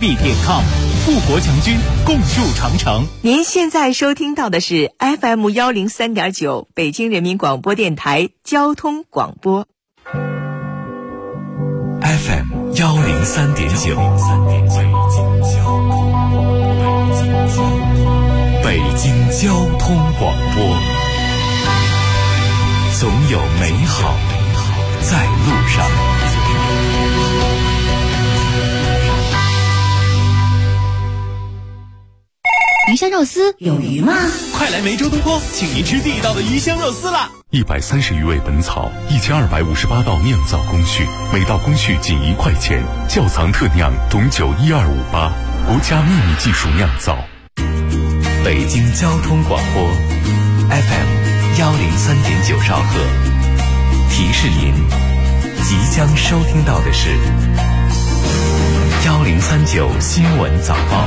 bb.com， 富国强军，共筑长城。 您现在收听到的是 FM 103.9北京人民广播电台交通广播。 FM 103.9，北京交通广播，总有美好在路上。 鱼香肉丝有鱼吗？ 快来梅州东坡，请您吃地道的鱼香肉丝啦 ！130余味本草，1258道酿造工序，每道工序仅1块钱，窖藏特酿董酒12588，国家秘密技术酿造。北京交通广播 FM 103.9兆赫，提示您即将收听到的是1039新闻早报。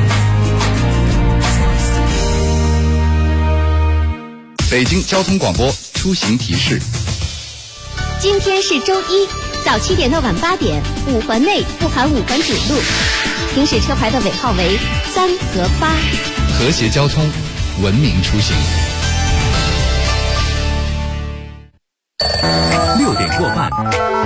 北京交通广播出行提示： 今天是周一，早7点到晚8点，5环内不含5环主路，行驶车牌的尾号为3和8。 和谐交通，文明出行。 6点过半，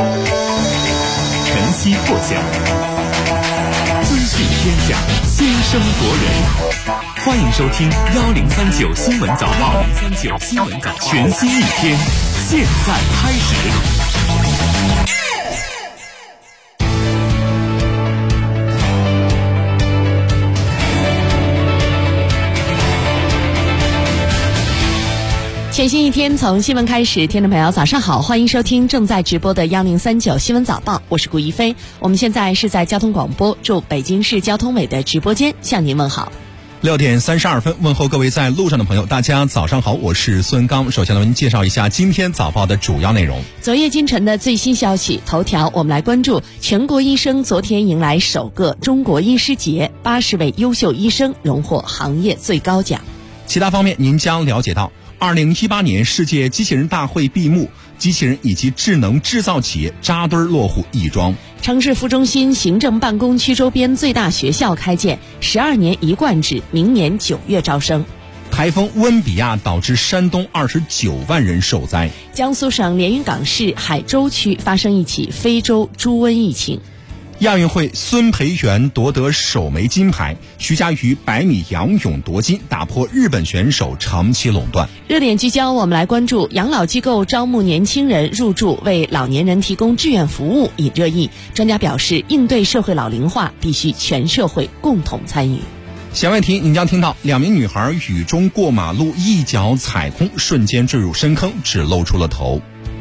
晨曦破晓，资讯天下，先声夺人。欢迎收听1039新闻早报，1039新闻早报，全新一天，现在开始。 全新一天从新闻开始，听众朋友早上好，欢迎收听正在直播的1039新闻早报，我是顾一飞。我们现在是在交通广播驻北京市交通委的直播间向您问好。 6点32分，问候各位在路上的朋友，大家早上好，我是孙刚。首先呢，为您介绍一下今天早报的主要内容。 昨夜今晨的最新消息，头条我们来关注全国医生昨天迎来首个中国医师节，80位优秀医生荣获行业最高奖。 其他方面您将了解到2018年世界机器人大会闭幕，机器人以及智能制造企业扎堆落户亦庄。 城市副中心行政办公区周边最大学校开建，12年一贯制，明年9月招生。 台风温比亚导致山东29万人受灾。 江苏省连云港市海州区发生一起非洲猪瘟疫情。 亚运会孙培元夺得首枚金牌，徐嘉余100米仰泳夺金，打破日本选手长期垄断。 热点聚焦，我们来关注养老机构招募年轻人入住，为老年人提供志愿服务引热议。专家表示，应对社会老龄化，必须全社会共同参与。 弦外题，您将听到2名女孩雨中过马路，一脚踩空，瞬间坠入深坑，只露出了头。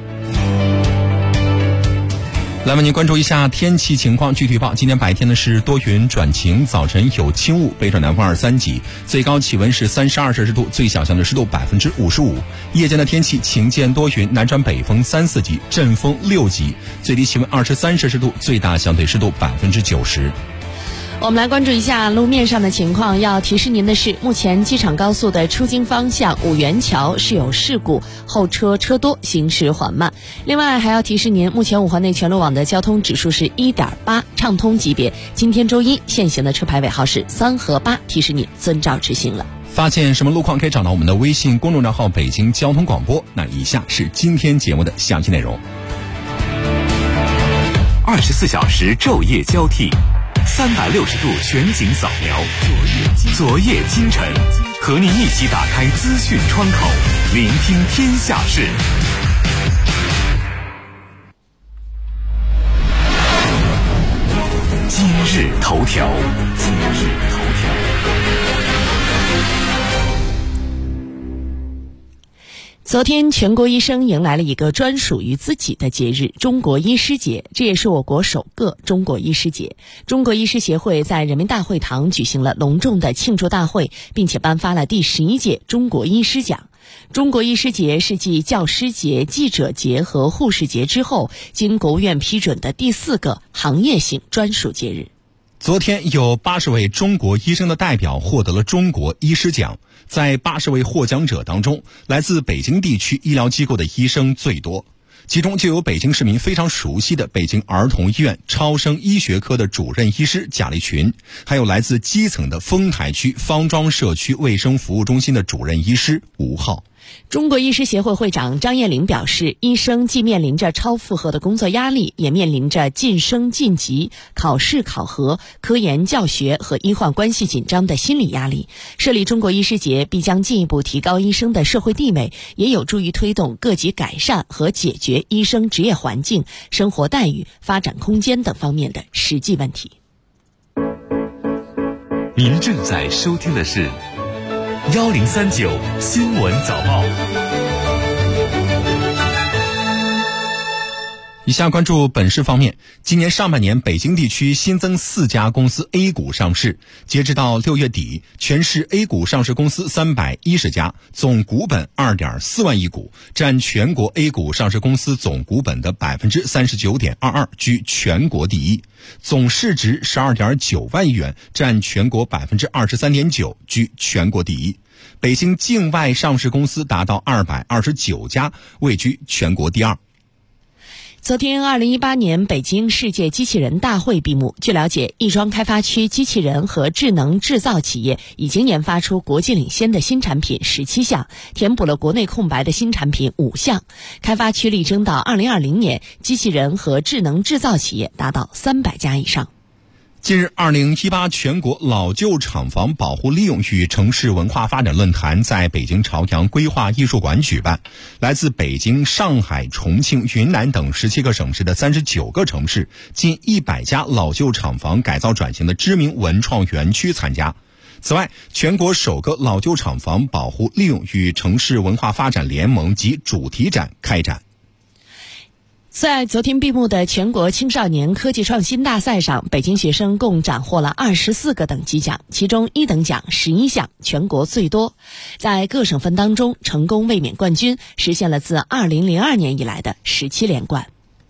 来为您关注一下天气情况，具体报。今天白天呢是多云转晴，早晨有轻雾，北转南风2、3级，最高气温是32摄氏度，最小相对湿度55%。夜间的天气晴间多云，南转北风3、4级，阵风6级，最低气温23摄氏度，最大相对湿度90%。 我们来关注一下路面上的情况。要提示您的是，目前机场高速的出京方向五元桥是有事故，后车车多，行驶缓慢。另外还要提示您，目前5环内全路网的交通指数是 1.8， 畅通级别。今天周一限行的车牌尾号是3和8，提示您遵照执行了。 发现什么路况可以找到我们的微信公众账号北京交通广播。那以下是今天节目的详细内容。 24小时昼夜交替，360度全景扫描，昨夜今晨，和您一起打开资讯窗口，聆听天下事。今日头条。 昨天，全国医生迎来了一个专属于自己的节日——中国医师节，这也是我国首个中国医师节。中国医师协会在人民大会堂举行了隆重的庆祝大会，并且颁发了第11届中国医师奖。中国医师节是继教师节、记者节和护士节之后，经国务院批准的第4个行业性专属节日。 昨天有80位中国医生的代表获得了中国医师奖。在80位获奖者当中，来自北京地区医疗机构的医生最多。 其中就有北京市民非常熟悉的北京儿童医院超声医学科的主任医师贾立群，还有来自基层的丰台区方庄社区卫生服务中心的主任医师吴浩。 中国医师协会会长张艳玲表示，医生既面临着超负荷的工作压力，也面临着晋升晋级、考试考核、科研教学和医患关系紧张的心理压力。设立中国医师节必将进一步提高医生的社会地位，也有助于推动各级改善和解决医生职业环境、生活待遇、发展空间等方面的实际问题。 您正在收听的是1039新闻早报。 以下关注本市方面，今年上半年北京地区新增4家公司 A 股上市，截止到6月底，全市 A 股上市公司310家，总股本 2.4 万亿股，占全国 A 股上市公司总股本的 39.22%， 居全国第一，总市值 12.9 万亿元，占全国 23.9%， 居全国第一。北京境外上市公司达到229家，位居全国第二。 昨天2018年北京世界机器人大会闭幕。据了解，亦庄开发区机器人和智能制造企业已经研发出国际领先的新产品17项，填补了国内空白的新产品5项。开发区力争到2020年，机器人和智能制造企业达到300家以上。 近日，2018全国老旧厂房保护利用与城市文化发展论坛在北京朝阳规划艺术馆举办，来自北京、上海、重庆、云南等17个省市的39个城市，近100家老旧厂房改造转型的知名文创园区参加。此外，全国首个老旧厂房保护利用与城市文化发展联盟及主题展开展。 在昨天闭幕的全国青少年科技创新大赛上，北京学生共斩获了24个等级奖，其中1等奖11项，全国最多。在各省份当中，成功卫冕冠军，实现了自2002年以来的17连冠。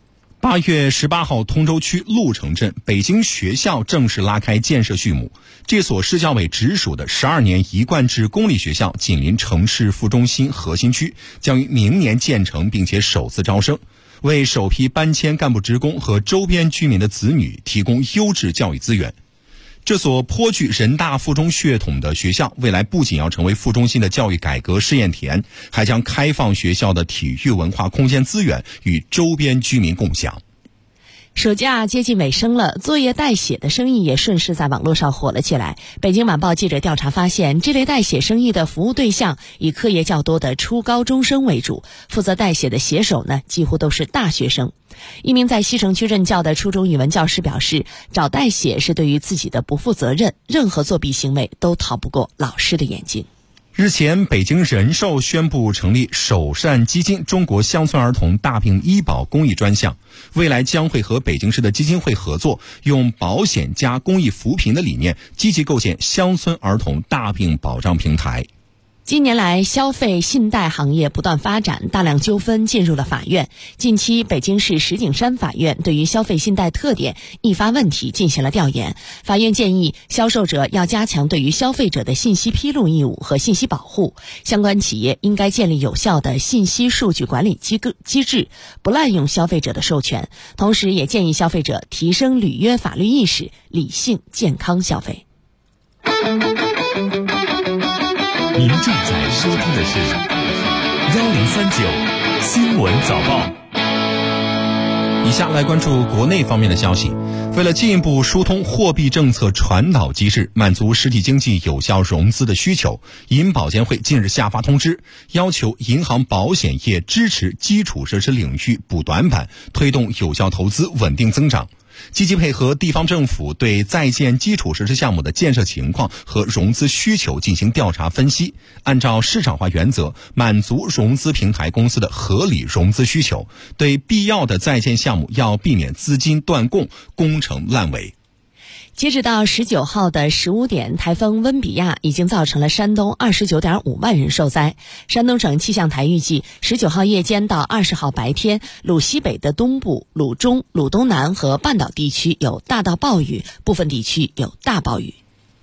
8月18号，通州区鹿城镇北京学校正式拉开建设序幕。这所市教委直属的12年一贯制公立学校紧邻城市副中心核心区，将于明年建成并且首次招生，为首批搬迁干部职工和周边居民的子女提供优质教育资源。这所颇具人大附中血统的学校，未来不仅要成为副中心的教育改革试验田，还将开放学校的体育文化空间资源与周边居民共享。 暑假接近尾声了，作业代写的生意也顺势在网络上火了起来。北京晚报记者调查发现，这类代写生意的服务对象以课业较多的初高中生为主，负责代写的写手呢，几乎都是大学生。一名在西城区任教的初中语文教师表示，找代写是对于自己的不负责任，任何作弊行为都逃不过老师的眼睛。 日前，北京人寿宣布成立首善基金中国乡村儿童大病医保公益专项，未来将会和北京市的基金会合作，用保险加公益扶贫的理念，积极构建乡村儿童大病保障平台。 近年来，消费信贷行业不断发展，大量纠纷进入了法院。近期，北京市石景山法院对于消费信贷特点、易发问题进行了调研。法院建议，销售者要加强对于消费者的信息披露义务和信息保护，相关企业应该建立有效的信息数据管理机制，不滥用消费者的授权。同时，也建议消费者提升履约法律意识，理性健康消费。 您正在收听的是1039新闻早报。 以下来关注国内方面的消息。为了进一步疏通货币政策传导机制，满足实体经济有效融资的需求，银保监会近日下发通知，要求银行保险业支持基础设施领域补短板，推动有效投资稳定增长。积极配合地方政府对在建基础设施项目的建设情况和融资需求进行调查分析，按照市场化原则满足融资平台公司的合理融资需求，对必要的在建项目要避免资金断供、工程烂尾。 截止到19号的15点，台风温比亚已经造成了山东29.5万人受灾。山东省气象台预计，19号夜间到20号白天，鲁西北的东部、鲁中、鲁东南和半岛地区有大到暴雨，部分地区有大暴雨。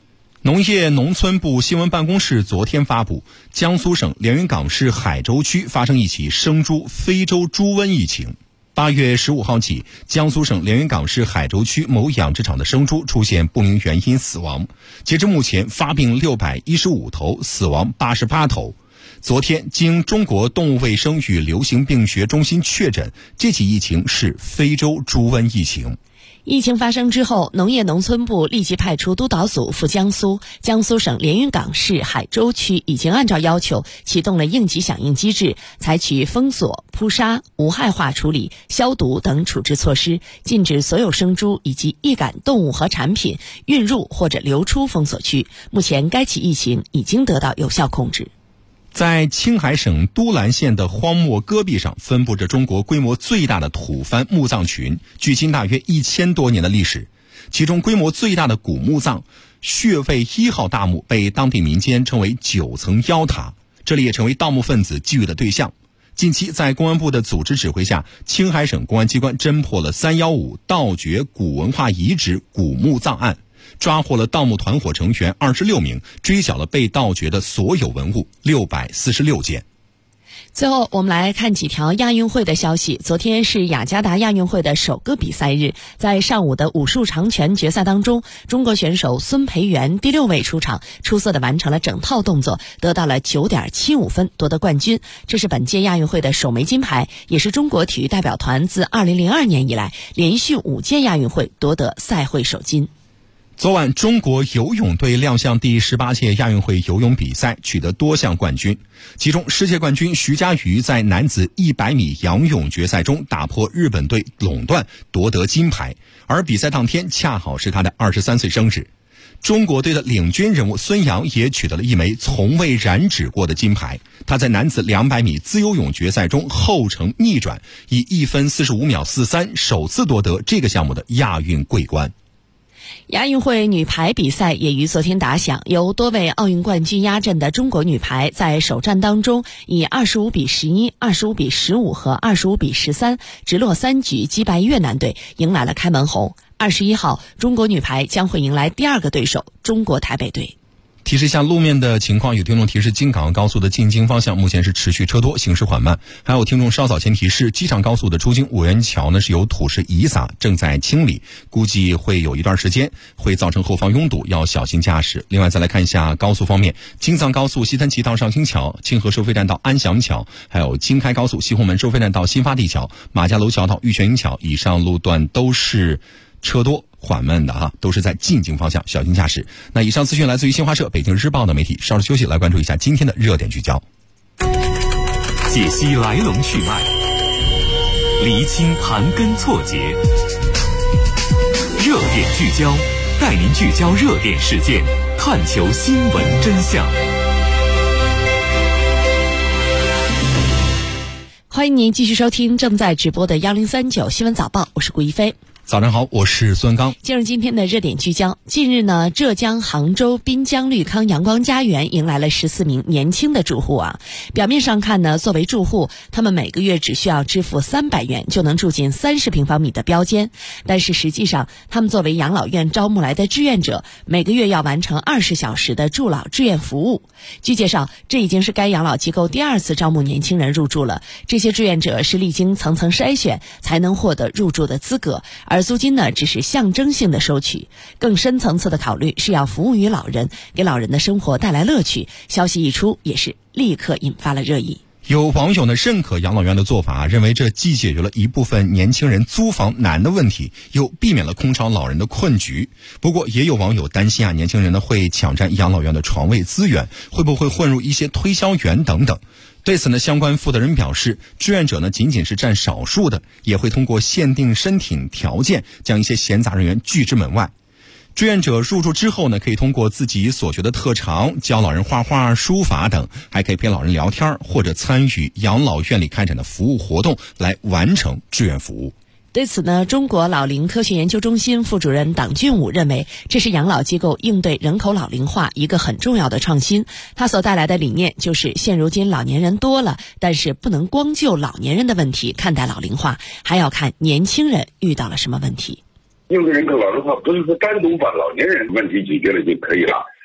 农业农村部新闻办公室昨天发布，江苏省连云港市海州区发生一起生猪非洲猪瘟疫情。8月15号起，江苏省连云港市海州区某养殖场的生猪出现不明原因死亡，截至目前发病615头，死亡88头。昨天，经中国动物卫生与流行病学中心确诊，这起疫情是非洲猪瘟疫情。 疫情发生之后，农业农村部立即派出督导组赴江苏。江苏省连云港市海州区已经按照要求启动了应急响应机制，采取封锁、扑杀、无害化处理、消毒等处置措施，禁止所有生猪以及易感动物和产品运入或者流出封锁区。目前该起疫情已经得到有效控制。 在青海省都兰县的荒漠戈壁上，分布着中国规模最大的土蕃墓葬群，距今大约1000多年的历史。其中规模最大的古墓葬穴位1号大墓被当地民间称为9层妖塔，这里也成为盗墓分子觊觎的对象。近期在公安部的组织指挥下，青海省公安机关侦破了315盗掘古文化遗址古墓葬案，抓获了盗墓团伙成员26名，追缴了被盗掘的所有文物646件。 最后我们来看几条亚运会的消息。昨天是雅加达亚运会的首个比赛日，在上午的武术长拳决赛当中，中国选手孙培元第6位出场，出色地完成了整套动作，得到了 9.75 分，夺得冠军。这是本届亚运会的首枚金牌，也是中国体育代表团自2002年以来连续5届亚运会夺得赛会首金。 昨晚，中国游泳队亮相第18届亚运会游泳比赛，取得多项冠军。其中，世界冠军徐嘉余在男子100米仰泳决赛中打破日本队垄断，夺得金牌。而比赛当天恰好是他的23岁生日。中国队的领军人物孙杨也取得了一枚从未染指过的金牌。他在男子200米自由泳决赛中后程逆转，以1分45秒43首次夺得这个项目的亚运桂冠。 亚运会女排比赛也于昨天打响，由多位奥运冠军压阵的中国女排在首战当中以25比11、25比15和25比13直落3局击败越南队，迎来了开门红。21号，中国女排将会迎来第2个对手中国台北队。 提示一下路面的情况，有听众提示京港高速的进京方向目前是持续车多，行驶缓慢。还有听众稍早前提示，机场高速的出京五元桥呢是有土石遗撒，正在清理，估计会有一段时间会造成后方拥堵，要小心驾驶。另外再来看一下高速方面，京藏高速西滩岐到上清桥、清河收费站到安祥桥，还有京开高速西红门收费站到新发地桥、马家楼桥到玉泉营桥，以上路段都是车多缓慢的都是在进京方向，小心驾驶。那以上资讯来自于新华社、北京日报的媒体。稍事休息，来关注一下今天的热点聚焦， 解析来龙去脉，厘清盘根错节，热点聚焦，带您聚焦热点事件，探求新闻真相。 欢迎您继续收听正在直播的1039新闻早报，我是顾一飞。 早上好，我是孙刚。 进入今天的热点聚焦。近日呢，浙江杭州滨江绿康阳光家园迎来了14名年轻的住户表面上看呢，作为住户，他们每个月只需要支付300元就能住进30平方米的标间，但是实际上，他们作为养老院招募来的志愿者，每个月要完成20小时的助老志愿服务。据介绍，这已经是该养老机构第2次招募年轻人入住了。这些志愿者是历经层层筛选才能获得入住的资格，而租金呢，只是象征性的收取。更深层次的考虑是要服务于老人，给老人的生活带来乐趣。消息一出，也是立刻引发了热议。 有网友呢认可养老院的做法，认为这既解决了一部分年轻人租房难的问题，又避免了空巢老人的困局。不过也有网友担心年轻人呢会抢占养老院的床位资源，会不会混入一些推销员等等。对此呢，相关负责人表示，志愿者呢仅仅是占少数的，也会通过限定申请条件，将一些闲杂人员拒之门外。志愿者入住之后呢，可以通过自己所学的特长，教老人画画、书法等，还可以陪老人聊天，或者参与养老院里开展的服务活动，来完成志愿服务。 对此呢，中国老龄科学研究中心副主任党俊武认为，这是养老机构应对人口老龄化一个很重要的创新。它所带来的理念就是，现如今老年人多了，但是不能光就老年人的问题看待老龄化，还要看年轻人遇到了什么问题。 应对人口老龄化不是说单独把老年人问题解决了就可以了，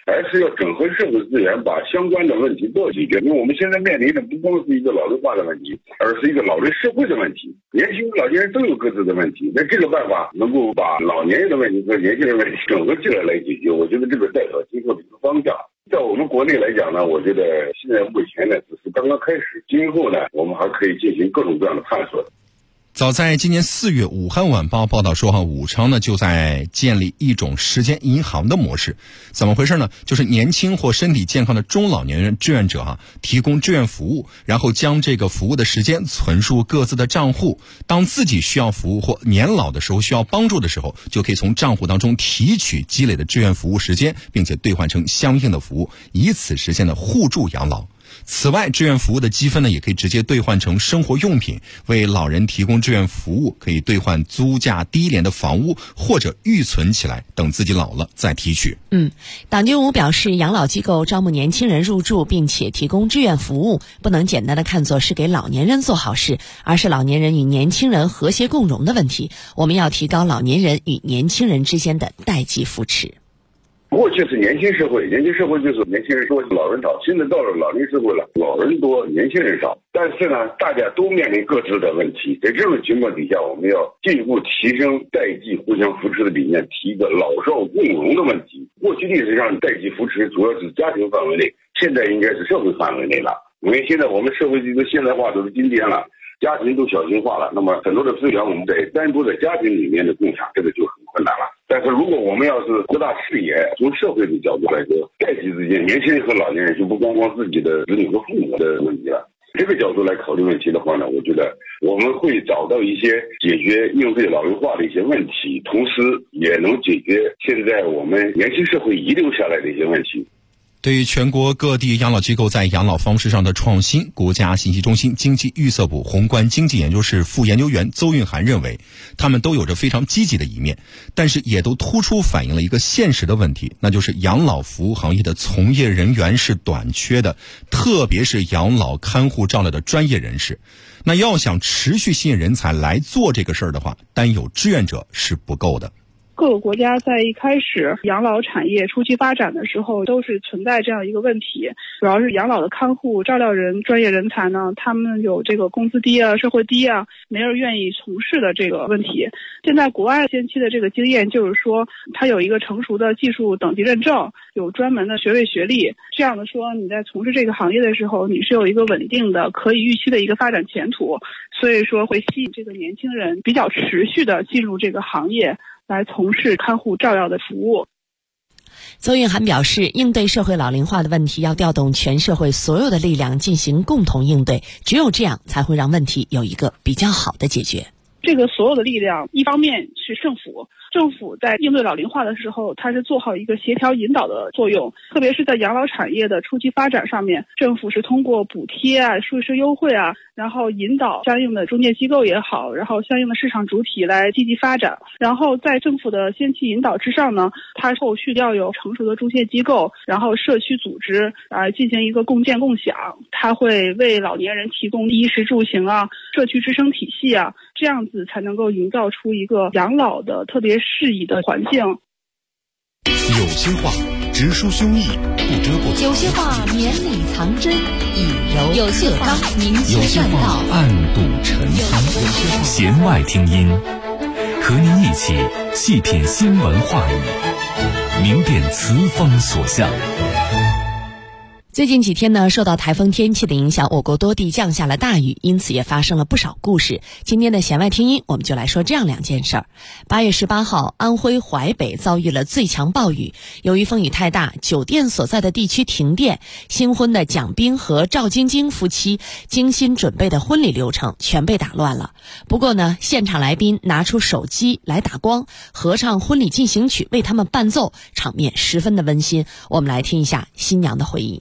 而是要整合社会资源，把相关的问题都解决。因为我们现在面临的不光是一个老龄化的问题，而是一个老龄社会的问题。年轻人、老年人都有各自的问题，那这个办法能够把老年人的问题和年轻人的问题整合起来解决，我觉得这个代表今后的一个方向。在我们国内来讲呢，我觉得现在目前呢只是刚刚开始，今后呢我们还可以进行各种各样的探索。 早在今年4月，武汉晚报报道说武昌呢就在建立一种时间银行的模式。怎么回事呢？就是年轻或身体健康的中老年人志愿者提供志愿服务，然后将这个服务的时间存入各自的账户，当自己需要服务或年老的时候需要帮助的时候，就可以从账户当中提取积累的志愿服务时间，并且兑换成相应的服务，以此实现了互助养老。此外，志愿服务的积分呢，也可以直接兑换成生活用品，为老人提供志愿服务，可以兑换租价低廉的房屋，或者预存起来，等自己老了再提取。 党军武表示，养老机构招募年轻人入住，并且提供志愿服务，不能简单的看作是给老年人做好事，而是老年人与年轻人和谐共荣的问题。我们要提高老年人与年轻人之间的代际扶持。 过去是年轻社会，年轻社会就是年轻人多老人少，现在到了老龄社会了，老人多年轻人少，但是呢大家都面临各自的问题，在这种情况底下，我们要进一步提升代际互相扶持的理念，提一个老少共荣的问题。过去历史上代际扶持主要是家庭范围内，现在应该是社会范围内了，因为现在我们社会这个现代化都是今天了，家庭都小型化了，那么很多的资源我们在单独在家庭里面的共享，这个就很困难了。但是如果我们要是扩大视野，从社会的角度来说，代际之间，年轻人和老年人就不光自己的子女和父母的问题了。这个角度来考虑问题的话呢，我觉得我们会找到一些解决应对老龄化的一些问题，同时也能解决现在我们年轻社会遗留下来的一些问题。 对于全国各地养老机构在养老方式上的创新，国家信息中心经济预测部宏观经济研究室副研究员邹运涵认为，他们都有着非常积极的一面，但是也都突出反映了一个现实的问题，那就是养老服务行业的从业人员是短缺的，特别是养老看护照料的专业人士。那要想持续吸引人才来做这个事儿的话，单有志愿者是不够的。 各个国家在一开始养老产业初期发展的时候，都是存在这样一个问题，主要是养老的看护照料人专业人才呢，他们有这个工资低啊、社会低啊，没人愿意从事的这个问题。现在国外先期的这个经验就是说，它有一个成熟的技术等级认证，有专门的学位学历，这样的说你在从事这个行业的时候，你是有一个稳定的可以预期的一个发展前途，所以说会吸引这个年轻人比较持续的进入这个行业，来从事看护照料的服务。 邹运涵表示，应对社会老龄化的问题，要调动全社会所有的力量进行共同应对，只有这样才会让问题有一个比较好的解决。 这个所有的力量，一方面是政府在应对老龄化的时候，它是做好一个协调引导的作用，特别是在养老产业的初期发展上面，政府是通过补贴啊、税收优惠啊，然后引导相应的中介机构也好，然后相应的市场主体来积极发展。然后在政府的先期引导之上呢，它后续要有成熟的中介机构，然后社区组织进行一个共建共享，它会为老年人提供衣食住行啊、社区支撑体系啊，这样子才能够营造出一个养老的特别适宜的环境。 有些话直抒胸臆，不遮不有些话绵里藏针，以柔有些话明有些劝话道， 暗度陈仓，弦外听音，和您一起细品新闻话语，明辨词风所向。 最近几天呢，受到台风天气的影响，我国多地降下了大雨，因此也发生了不少故事。今天的弦外听音，我们就来说这样两件事儿。8月18号，安徽淮北遭遇了最强暴雨，由于风雨太大，酒店所在的地区停电，新婚的蒋斌和赵晶晶夫妻精心准备的婚礼流程全被打乱了。不过呢，现场来宾拿出手机来打光，合唱婚礼进行曲为他们伴奏，场面十分的温馨。我们来听一下新娘的回忆。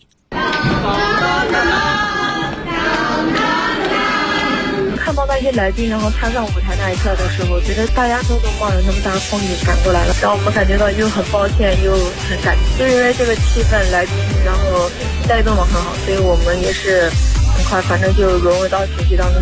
看到那些来宾然后踏上舞台那一刻的时候，觉得大家都冒着那么大的风雨赶过来了，让我们感觉到又很抱歉又很感激，就因为这个气氛来宾然后带动得很好，所以我们也是很快反正就融入到情绪当中去。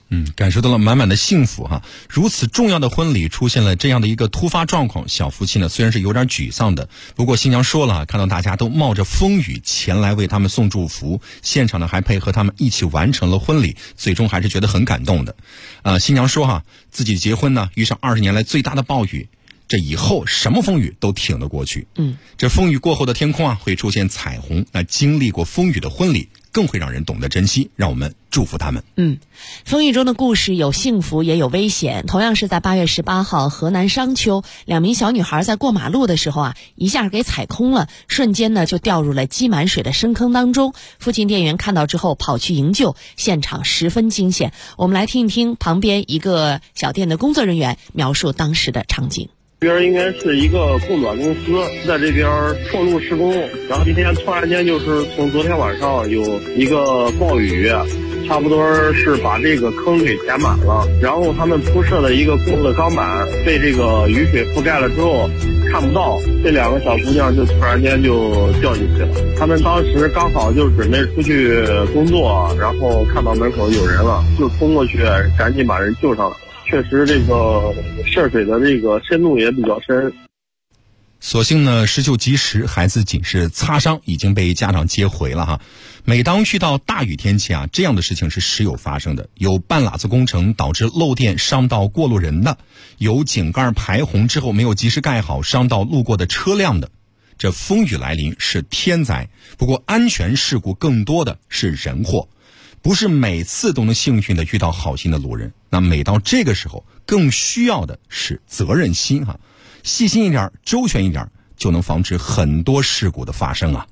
感受到了满满的幸福哈。如此重要的婚礼出现了这样的一个突发状况，小夫妻呢虽然是有点沮丧的，不过新娘说了，看到大家都冒着风雨前来为他们送祝福，现场呢还配合他们一起完成了婚礼，最终还是觉得很感动的。新娘说哈，自己结婚呢遇上20年来最大的暴雨，这以后什么风雨都挺得过去。这风雨过后的天空啊会出现彩虹，那经历过风雨的婚礼更会让人懂得珍惜，让我们祝福他们。 风雨中的故事有幸福也有危险。同样是在8月18号，河南商丘2名小女孩在过马路的时候啊，一下给踩空了，瞬间呢就掉入了积满水的深坑当中。附近店员看到之后跑去营救，现场十分惊险。我们来听一听旁边一个小店的工作人员描述当时的场景。 这边应该是一个供暖公司，在这边封路施工，然后今天突然间就是从昨天晚上有一个暴雨，差不多是把这个坑给填满了，然后他们铺设的一个公路的钢板被这个雨水覆盖了之后看不到，这2个小姑娘就突然间就掉进去了。他们当时刚好就准备出去工作，然后看到门口有人了，就冲过去赶紧把人救上来。确实这个涉水的这个深度也比较深， 所幸呢施救及时，孩子仅是擦伤，已经被家长接回了哈。每当遇到大雨天气啊，这样的事情是时有发生的，有半拉子工程导致漏电伤到过路人的，有井盖排洪之后没有及时盖好伤到路过的车辆的。这风雨来临是天灾，不过安全事故更多的是人祸，不是每次都能幸运的遇到好心的路人，那每到这个时候更需要的是责任心哈，细心一点，周全一点，就能防止很多事故的发生啊。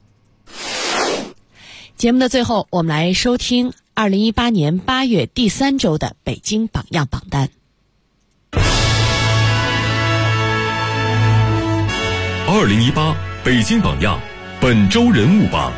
节目的最后，我们来收听2018年8月第3周的北京榜样榜单。 2018北京榜样本周人物榜。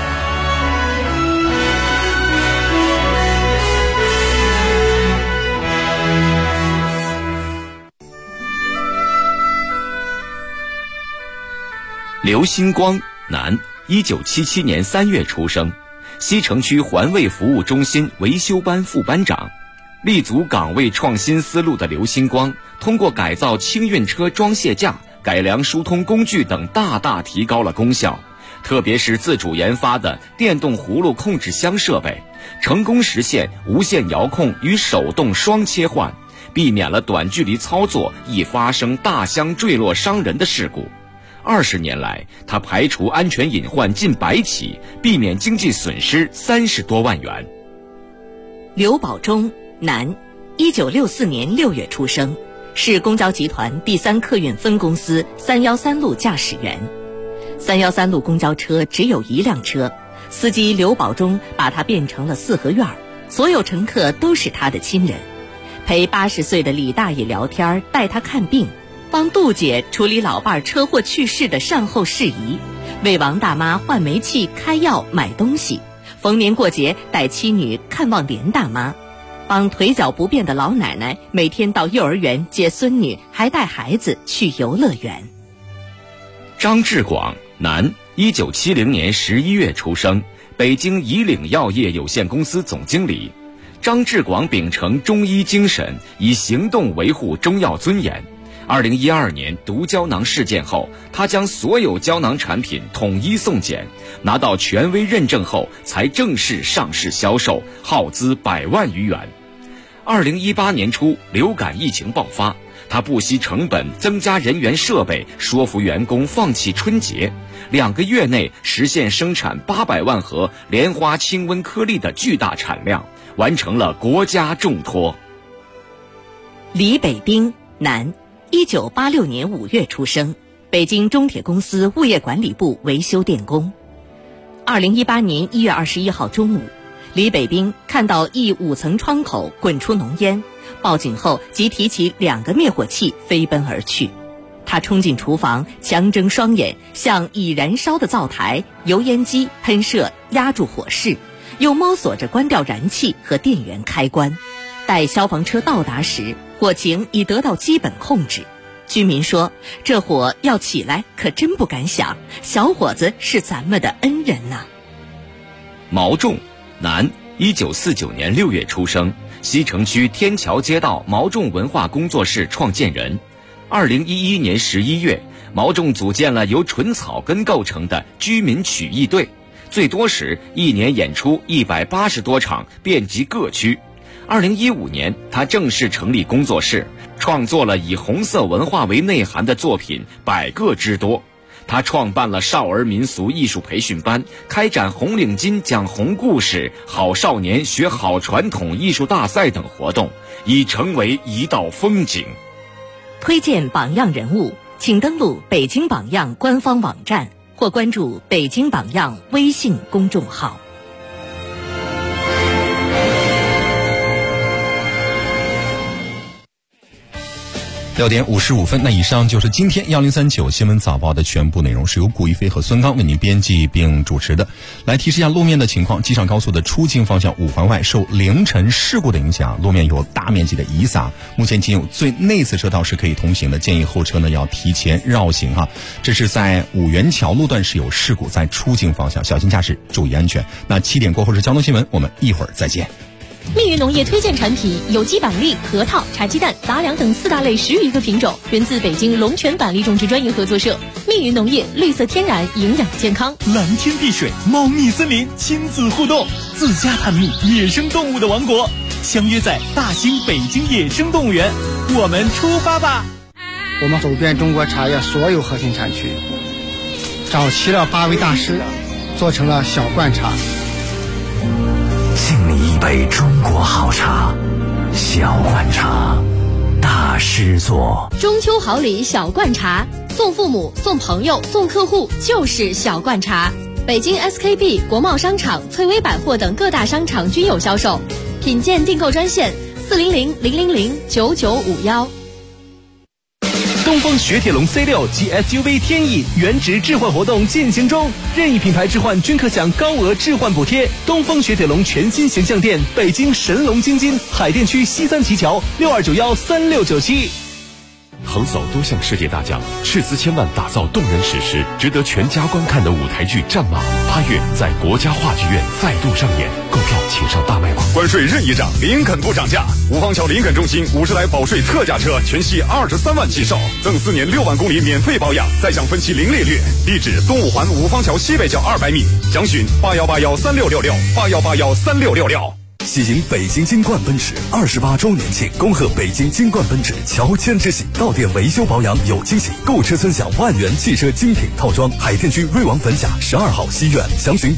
刘新光，男，1977年3月出生，西城区环卫服务中心维修班副班长。立足岗位创新思路的刘新光，通过改造轻运车装卸架、改良疏通工具等，大大提高了功效。特别是自主研发的电动葫芦控制箱设备，成功实现无线遥控与手动双切换，避免了短距离操作易发生大箱坠落伤人的事故。20年来，他排除安全隐患近100起，避免经济损失30多万元。 刘宝忠，男，1964年6月出生，是公交集团第3客运分公司313路驾驶员。313路公交车只有1辆车，司机刘宝忠把它变成了4合院，所有乘客都是他的亲人，陪80岁的李大爷聊天，带他看病，帮杜姐处理老伴车祸去世的善后事宜，为王大妈换煤气、开药、买东西，逢年过节带妻女看望连大妈，帮腿脚不便的老奶奶每天到幼儿园接孙女，还带孩子去游乐园。 张志广，男，1970年11月出生，北京以岭药业有限公司总经理。张志广秉承中医精神，以行动维护中药尊严。2012年毒胶囊事件后，他将所有胶囊产品统一送检，拿到权威认证后才正式上市销售，耗资100万余元。2018年初，流感疫情爆发，他不惜成本增加人员设备，说服员工放弃春节，2个月内实现生产800万盒莲花清瘟颗粒的巨大产量，完成了国家重托。 李北冰，男，1986年5月出生，北京中铁公司物业管理部维修电工。2018年1月21号中午，李北冰看到一5层窗口滚出浓烟，报警后即提起2个灭火器飞奔而去。他冲进厨房，强睁双眼，向已燃烧的灶台、油烟机喷射，压住火势，又摸索着关掉燃气和电源开关。待消防车到达时，火情已得到基本控制。居民说，这火要起来可真不敢想，小伙子是咱们的恩人呐。 毛仲，男，1949年6月出生， 西城区天桥街道毛仲文化工作室创建人。2011年11月，毛仲组建了由纯草根构成的居民曲艺队，最多时一年演出180多场，遍及各区。2015年，他正式成立工作室，创作了以红色文化为内涵的作品100个之多。他创办了少儿民俗艺术培训班，开展红领巾讲红故事、好少年学好传统艺术大赛等活动，已成为一道风景。 推荐榜样人物，请登录北京榜样官方网站或关注北京榜样微信公众号。 6点55分，那以上就是今天1039新闻早报的全部内容，是由顾一飞和孙刚为您编辑并主持的。来提示一下路面的情况，机场高速的出京方向5环外受凌晨事故的影响，路面有大面积的遗撒，目前仅有最内侧车道是可以通行的，建议后车呢要提前绕行哈。这是在五元桥路段是有事故，在出京方向小心驾驶，注意安全。那7点过后是交通新闻，我们一会儿再见。 密云农业推荐产品有机板栗、核桃、茶鸡蛋、杂粮等4大类10余个品种，源自北京龙泉板栗种植专业合作社。密云农业，绿色天然，营养健康。 蓝天碧水，猫蜜森林，亲子互动，自家探秘野生动物的王国，相约在大兴北京野生动物园，我们出发吧！ 我们走遍中国茶叶所有核心产区，找齐了8位大师，做成了小罐茶。 敬你一杯中国好茶，小罐茶，大师做。 中秋好礼小罐茶，送父母、送朋友、送客户就是小罐茶。北京 SKP、国贸商场、翠微百货等各大商场均有销售。品鉴订购专线400-000-9951。 东风雪铁龙 C6 及 SUV 天翼原值置换活动进行中，任意品牌置换均可享高额置换补贴。东风雪铁龙全新形象店，北京神龙京津海淀区西三旗桥62913697。 横扫多项世界大奖，斥资千万打造动人史诗，值得全家观看的舞台剧《战马》8月在国家话剧院再度上演，购票请上大麦网。 关税任意涨，林肯不涨价。五方桥林肯中心50台保税特价车，全系23万起售，赠4年6万公里免费保养，再享分期零利率。地址：东五环五方桥西北角200米，详询81813666，81813666。 喜迎北京金冠奔驰28周年庆，恭贺北京金冠奔驰乔迁之喜，到店维修保养有惊喜，购车尊享万元汽车精品套装。海淀区瑞王粉甲12号西苑，详询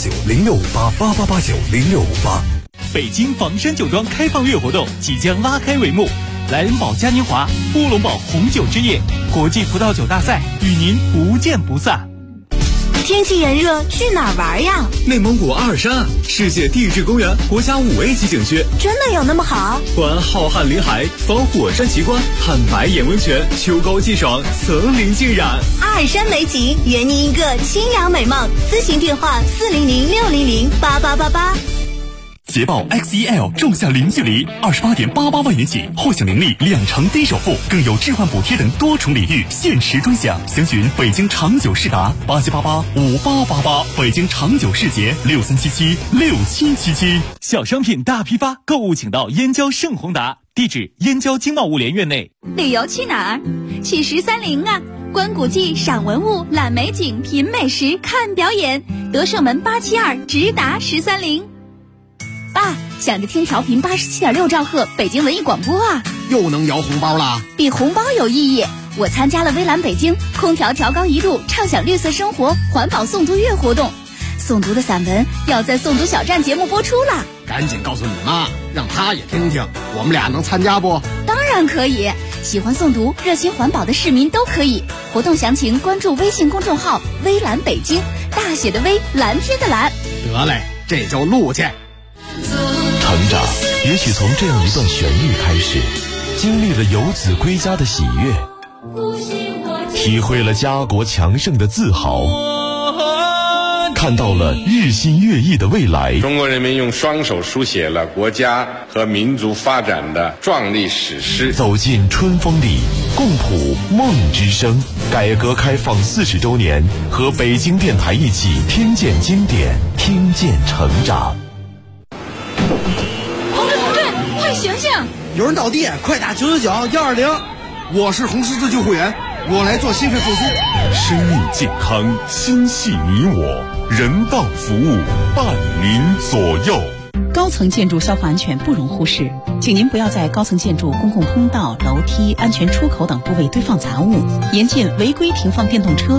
88890658，88890658。 北京房山酒庄开放月活动即将拉开帷幕，莱茵堡嘉年华、乌龙堡红酒之夜、国际葡萄酒大赛与您不见不散。 天气炎热，去哪儿玩呀？ 内蒙古阿尔山，世界地质公园国家5A 级景区， 真的有那么好？ 观浩瀚林海，访火山奇观，探白眼温泉，秋高气爽，层林尽染。 阿尔山美景，圆您一个清凉美梦。咨询电话400-600-8888。 捷豹 XEL 仲夏零距离28.88万元起，后享零利2成低首付，更有置换补贴等多重礼遇，限时专享。详询北京长久世达87885888，北京长久世捷63776777。 小商品大批发，购物请到燕郊盛宏达，地址燕郊经贸物联院内。 旅游去哪儿？去130啊！观古迹、赏文物、览美景、品美食、看表演，德胜门872直达130。爸，想着听调频87.6兆赫北京文艺广播啊， 又能摇红包了？ 比红包有意义。我参加了微蓝北京空调调高1度畅享绿色生活环保诵读月活动，诵读的散文要在诵读小站节目播出了。 赶紧告诉你妈，让她也听听，我们俩能参加不？ 当然可以，喜欢诵读、热心环保的市民都可以。活动详情关注微信公众号微蓝北京，大写的微，蓝天的蓝。 得嘞，这就录去。 成长也许从这样一段旋律开始，经历了游子归家的喜悦，体会了家国强盛的自豪，看到了日新月异的未来。 中国人民用双手书写了国家和民族发展的壮丽史诗。 走进春风里，共谱梦之声。改革开放40周年，和北京电台一起听见经典，听见成长。 同志， 有人倒地，快打999-120。 我是红十字救护员，我来做心肺复苏。 生命健康，心系你我，人道服务伴您左右。 高层建筑消防安全不容忽视，请您不要在高层建筑公共通道、楼梯、安全出口等部位堆放杂物，严禁违规停放电动车。